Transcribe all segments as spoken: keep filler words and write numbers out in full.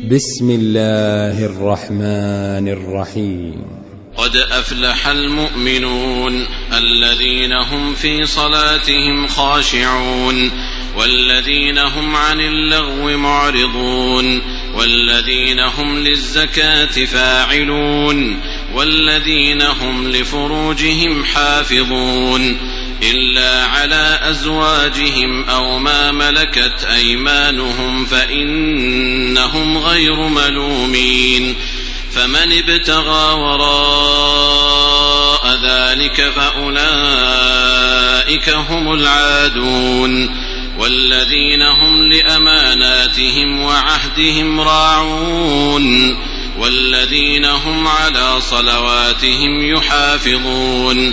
بسم الله الرحمن الرحيم. قد أفلح المؤمنون الذين هم في صلاتهم خاشعون والذين هم عن اللغو معرضون والذين هم للزكاة فاعلون والذين هم لفروجهم حافظون إلا على أزواجهم أو ما ملكت أيمانهم فإنهم غير ملومين فمن ابتغى وراء ذلك فأولئك هم العادون والذين هم لأماناتهم وعهدهم راعون والذين هم على صلواتهم يحافظون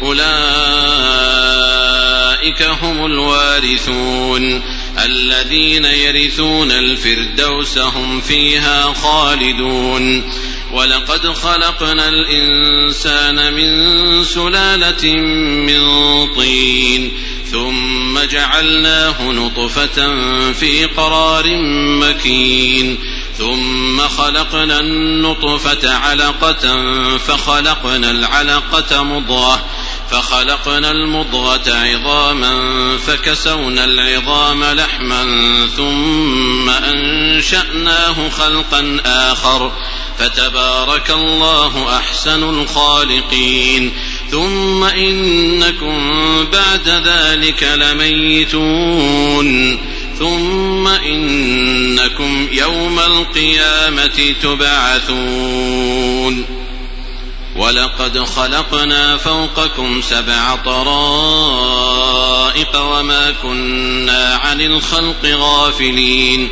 أولئك هم الوارثون الذين يرثون الفردوس هم فيها خالدون. ولقد خلقنا الإنسان من سلالة من طين ثم جعلناه نطفة في قرار مكين ثم خلقنا النطفة علقة فخلقنا العلقة مضغة فخلقنا المضغة عظاما فكسونا العظام لحما ثم أنشأناه خلقا آخر فتبارك الله أحسن الخالقين. ثم إنكم بعد ذلك لميتون ثم إنكم يوم القيامة تبعثون. ولقد خلقنا فوقكم سبع طرائق وما كنا عن الخلق غافلين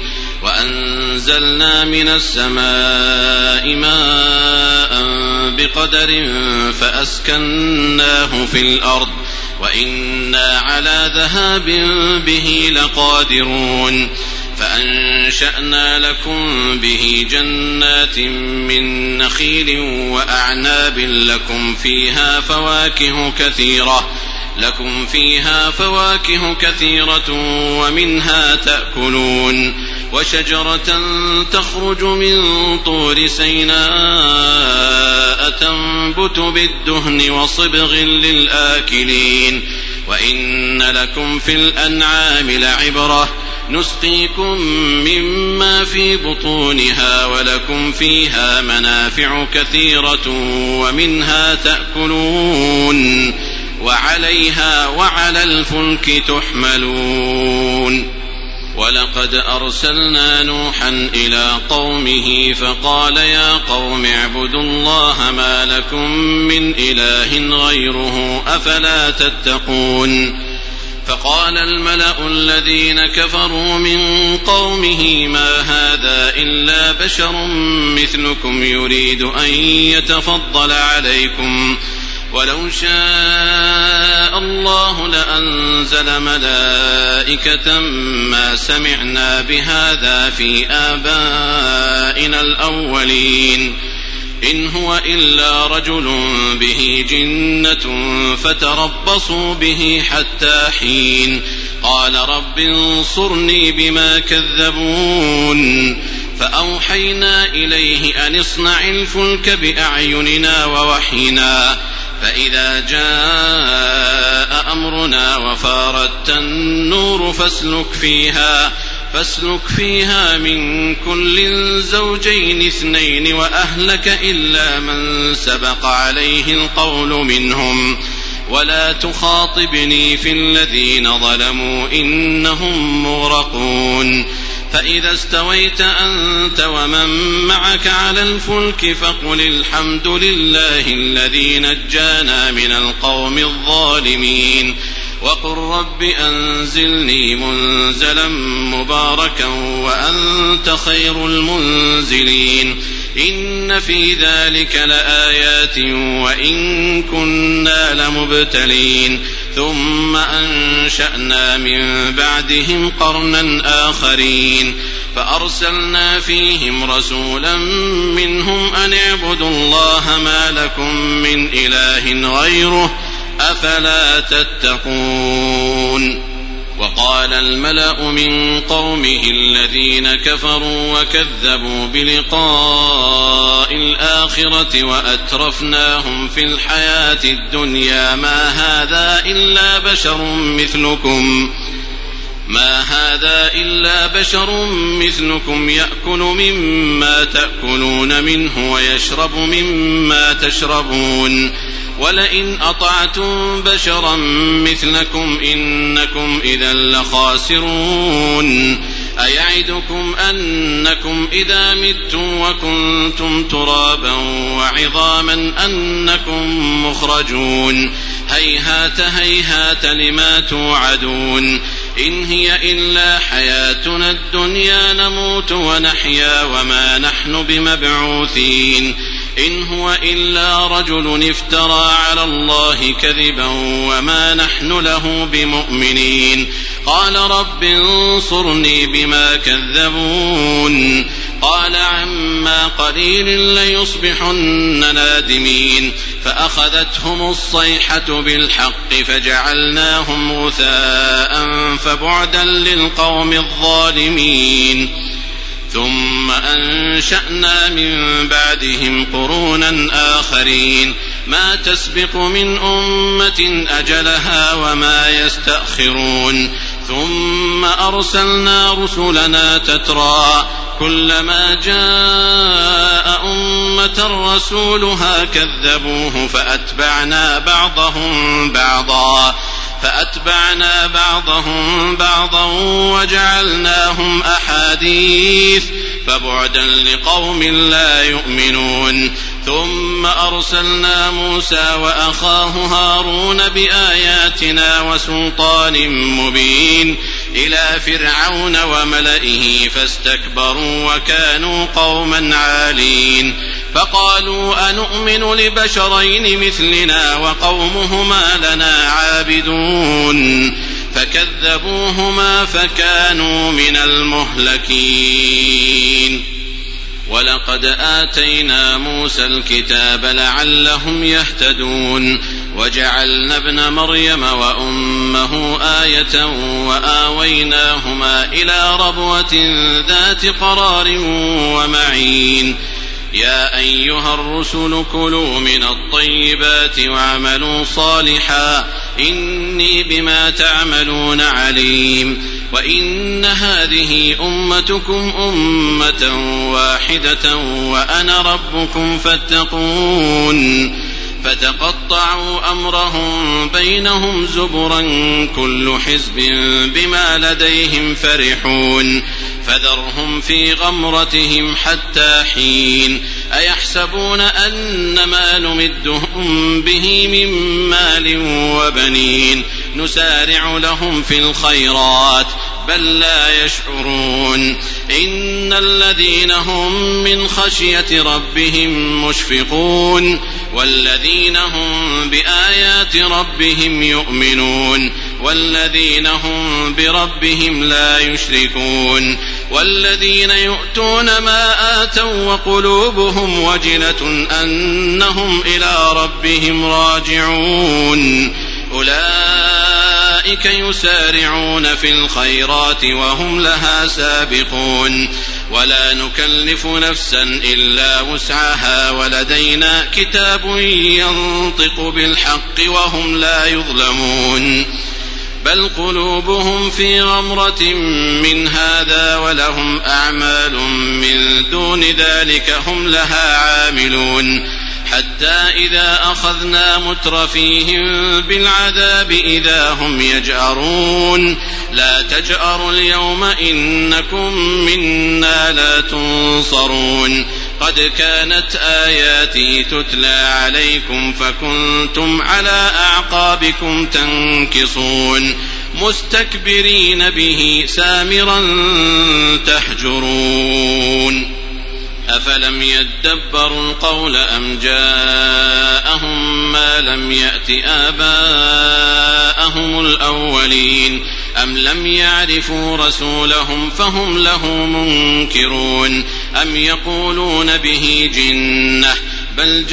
وأنزلنا من السماء ماء بقدر فأسكناه في الأرض وإنا على ذهاب به لقادرون فأنشأنا لكم به جنات من نخيل وأعناب لكم فيها فواكه كثيرة لكم فيها فواكه كثيرة ومنها تأكلون وشجرة تخرج من طور سيناء تنبت بالدهن وصبغ للآكلين وإن لكم في الأنعام لعبرة نسقيكم مما في بطونها ولكم فيها منافع كثيرة ومنها تأكلون وعليها وعلى الفلك تحملون. ولقد أرسلنا نوحا إلى قومه فقال يا قوم اعبدوا الله ما لكم من إله غيره أفلا تتقون. فقال الملأ الذين كفروا من قومه ما هذا إلا بشر مثلكم يريد أن يتفضل عليكم ولو شاء الله لأنزل ملائكة ما سمعنا بهذا في آبائنا الأولين إن هو إلا رجل به جنة فتربصوا به حتى حين. قال رب انصرني بما كذبون فأوحينا إليه أن اصنع الفلك بأعيننا ووحينا فإذا جاء أمرنا وفارت النور فاسلك فيها فاسلك فيها من كل زوجين اثنين وأهلك إلا من سبق عليه القول منهم ولا تخاطبني في الذين ظلموا إنهم مغرقون. فإذا استويت أنت ومن معك على الفلك فقل الحمد لله الذي نجانا من القوم الظالمين وقل رب أنزلني منزلا مباركا وأنت خير المنزلين. إن في ذلك لآيات وإن كنا لمبتلين. ثم أنشأنا من بعدهم قرنا آخرين فأرسلنا فيهم رسولا منهم أن اعبدوا الله ما لكم من إله غيره أفلا تتقون. وقال الملأ من قومه الذين كفروا وكذبوا بلقاء الآخرة وأترفناهم في الحياة الدنيا ما هذا إلا بشر مثلكم ما هذا إلا بشر مثلكم يأكل مما تأكلون منه ويشرب مما تشربون ولئن أطعتم بشرا مثلكم إنكم إذا لخاسرون أيعدكم أنكم إذا متم وكنتم ترابا وعظاما أنكم مخرجون هيهات هيهات لما توعدون إن هي إلا حياتنا الدنيا نموت ونحيا وما نحن بمبعوثين إن هو إلا رجل افترى على الله كذبا وما نحن له بمؤمنين قال رب انصرني بما كذبون قال عما قليل ليصبحن نادمين فأخذتهم الصيحة بالحق فجعلناهم غثاء فبعدا للقوم الظالمين ثم أنشأنا من بعدهم قرونا آخرين ما تسبق من أمة أجلها وما يستأخرون ثم أرسلنا رسلنا تترى كلما جاء أمة رسولها كذبوه فأتبعنا بعضهم بعضا فأتبعنا بعضهم بعضا وجعلناهم أحاديث فبعدا لقوم لا يؤمنون ثم أرسلنا موسى وأخاه هارون بآياتنا وسلطان مبين إلى فرعون وملئه فاستكبروا وكانوا قوما عالين فقالوا أنؤمن لبشرين مثلنا وقومهما لنا عابدون فكذبوهما فكانوا من المهلكين ولقد آتينا موسى الكتاب لعلهم يهتدون وجعلنا ابن مريم وأمه آية وآويناهما إلى ربوة ذات قرار ومعين يا أيها الرسل كلوا من الطيبات واعملوا صالحا إني بما تعملون عليم وإن هذه أمتكم أمة واحدة وأنا ربكم فاتقون فتقطعوا أمرهم بينهم زبرا كل حزب بما لديهم فرحون فذرهم في غمرتهم حتى حين أيحسبون أن ما نمدهم به من مال وبنين نسارع لهم في الخيرات بل لا يشعرون إن الذين هم من خشية ربهم مشفقون والذين هم بآيات ربهم يؤمنون والذين هم بربهم لا يشركون والذين يؤتون ما آتوا وقلوبهم وجلة أنهم إلى ربهم راجعون أولئك يسارعون في الخيرات وهم لها سابقون ولا نكلف نفسا إلا وسعها ولدينا كتاب ينطق بالحق وهم لا يظلمون بل قلوبهم في غمرة من هذا ولهم أعمال من دون ذلك هم لها عاملون حتى إذا أخذنا مترفيهم بالعذاب إذا هم يجأرون لا تجأروا اليوم إنكم منا لا تنصرون قد كانت آياتي تتلى عليكم فكنتم على أعقابكم تنكصون مستكبرين به سامرا تهجرون أفلم يدبروا القول أم جاءهم ما لم يأت آباءهم الأولين أم لم يعرفوا رسولهم فهم له منكرون أم يقولون به جنة بل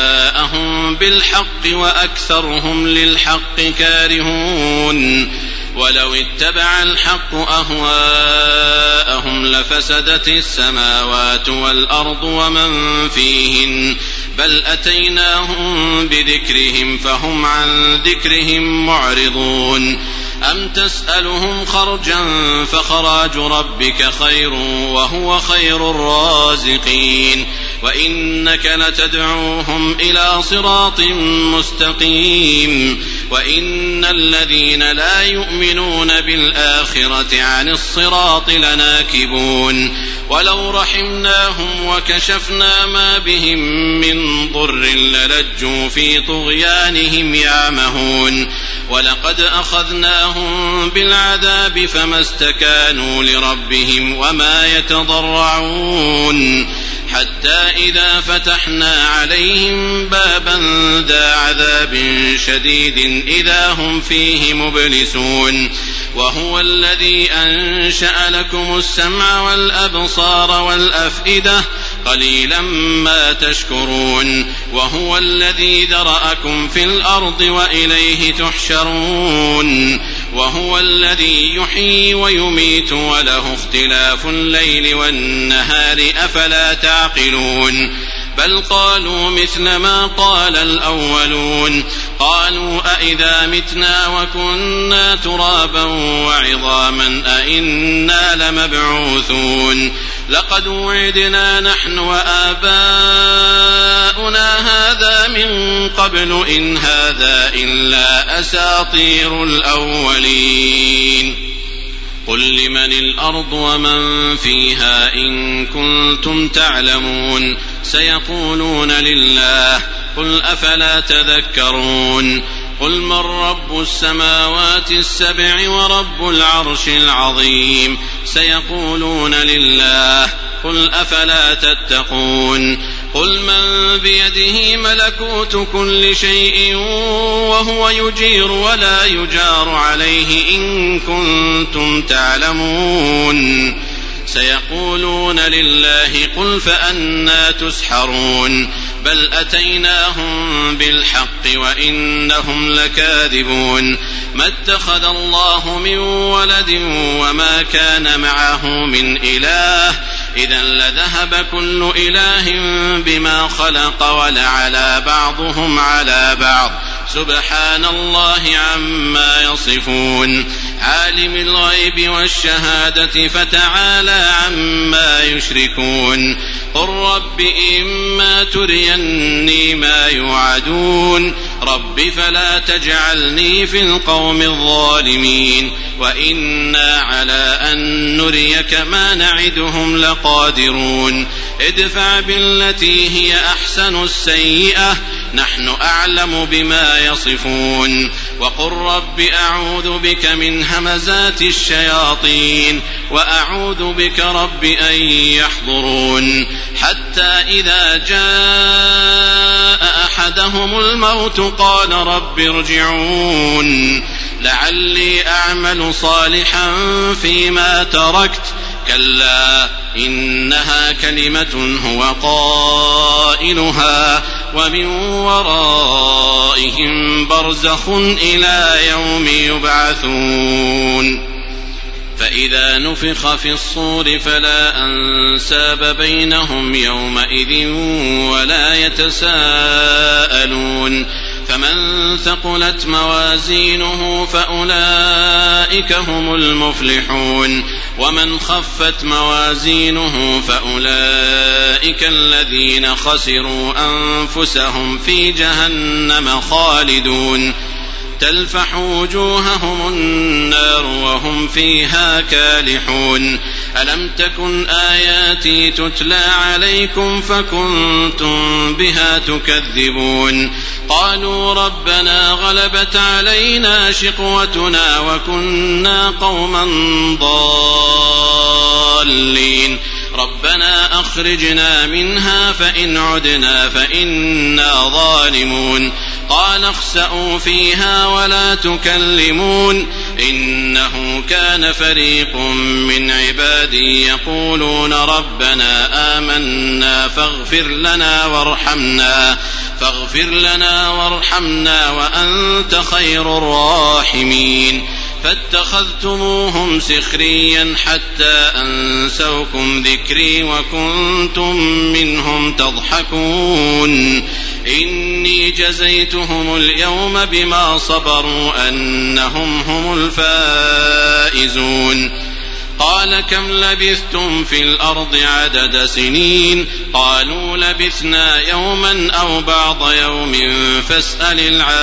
جاءهم بالحق وأكثرهم للحق كارهون ولو اتبع الحق أهواءهم لفسدت السماوات والأرض ومن فيهن بل أتيناهم بذكرهم فهم عن ذكرهم معرضون أم تسألهم خرجا فخراج ربك خير وهو خير الرازقين وإنك لتدعوهم إلى صراط مستقيم وإن الذين لا يؤمنون بالآخرة عن الصراط لناكبون ولو رحمناهم وكشفنا ما بهم من ضر للجوا في طغيانهم يعمهون ولقد أخذناهم بالعذاب فما استكانوا لربهم وما يتضرعون حتى إذا فتحنا عليهم بابا ذا عذاب شديد إذا هم فيه مبلسون وهو الذي أنشأ لكم السمع والأبصار والأفئدة قليلا ما تشكرون وهو الذي ذرأكم في الأرض وإليه تحشرون وهو الذي يحيي ويميت وله اختلاف الليل والنهار أفلا تعقلون بل قالوا مثل ما قال الأولون قالوا أئذا متنا وكنا ترابا وعظاما أئنا لمبعوثون لقد وعدنا نحن وآباؤنا هذا من قبل إن هذا إلا أساطير الأولين قل لمن الأرض ومن فيها إن كنتم تعلمون سيقولون لله قل أفلا تذكرون قل من رب السماوات السبع ورب العرش العظيم سيقولون لله قل أفلا تتقون قل من بيده ملكوت كل شيء وهو يجير ولا يجار عليه إن كنتم تعلمون سيقولون لله قل فأنى تسحرون بل أتيناهم بالحق وإنهم لكاذبون ما اتخذ الله من ولد وما كان معه من إله إذا لذهب كل إله بما خلق ولعلى بعضهم على بعض سبحان الله عما يصفون عالم الغيب والشهادة فتعالى عما يشركون قل رب إما تريني ما يوعدون رب فلا تجعلني في القوم الظالمين وإنا على أن نريك ما نعدهم لقادرون ادفع بالتي هي أحسن السيئة نحن أعلم بما يصفون وقل رب أعوذ بك من همزات الشياطين وأعوذ بك رب أن يحضرون حتى إذا جاء أحدهم الموت قال رب ارجعون لعلي أعمل صالحا فيما تركت كلا إنها كلمة هو قائلها ومن ورائهم برزخ إلى يوم يبعثون فإذا نفخ في الصور فلا أنساب بينهم يومئذ ولا يتساءلون فمن ثقلت موازينه فأولئك هم المفلحون ومن خفت موازينه فأولئك الذين خسروا أنفسهم في جهنم خالدون تلفح وجوههم النار وهم فيها كالحون ألم تكن آياتي تتلى عليكم فكنتم بها تكذبون قالوا ربنا غلبت علينا شقوتنا وكنا قوما ضالين ربنا أخرجنا منها فإن عدنا فإنا ظالمون قال اخسأوا فيها ولا تكلمون إنه كان فريق من عبادي يقولون ربنا آمنا فاغفر لنا وارحمنا فاغفر لنا وارحمنا وأنت خير الراحمين فاتخذتموهم سخريا حتى أنسوكم ذكري وكنتم منهم تضحكون إني جزيتهم اليوم بما صبروا أنهم هم الفائزون قال كم لبثتم في الأرض عدد سنين قالوا لبثنا يوما أو بعض يوم فاسأل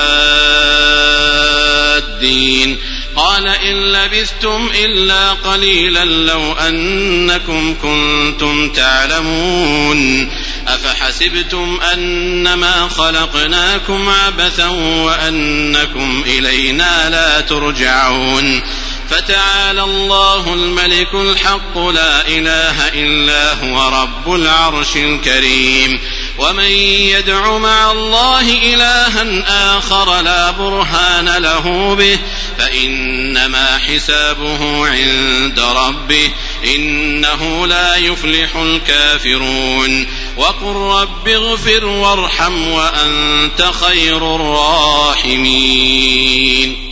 العادين قال إن لبثتم إلا قليلا لو أنكم كنتم تعلمون أفحسبتم أنما خلقناكم عبثا وأنكم إلينا لا ترجعون فتعالى الله الملك الحق لا إله إلا هو رب العرش الكريم ومن يدع مع الله إلها آخر لا برهان له به فإنما حسابه عند ربه إنه لا يفلح الكافرون وقل رب اغفر وارحم وأنت خير الراحمين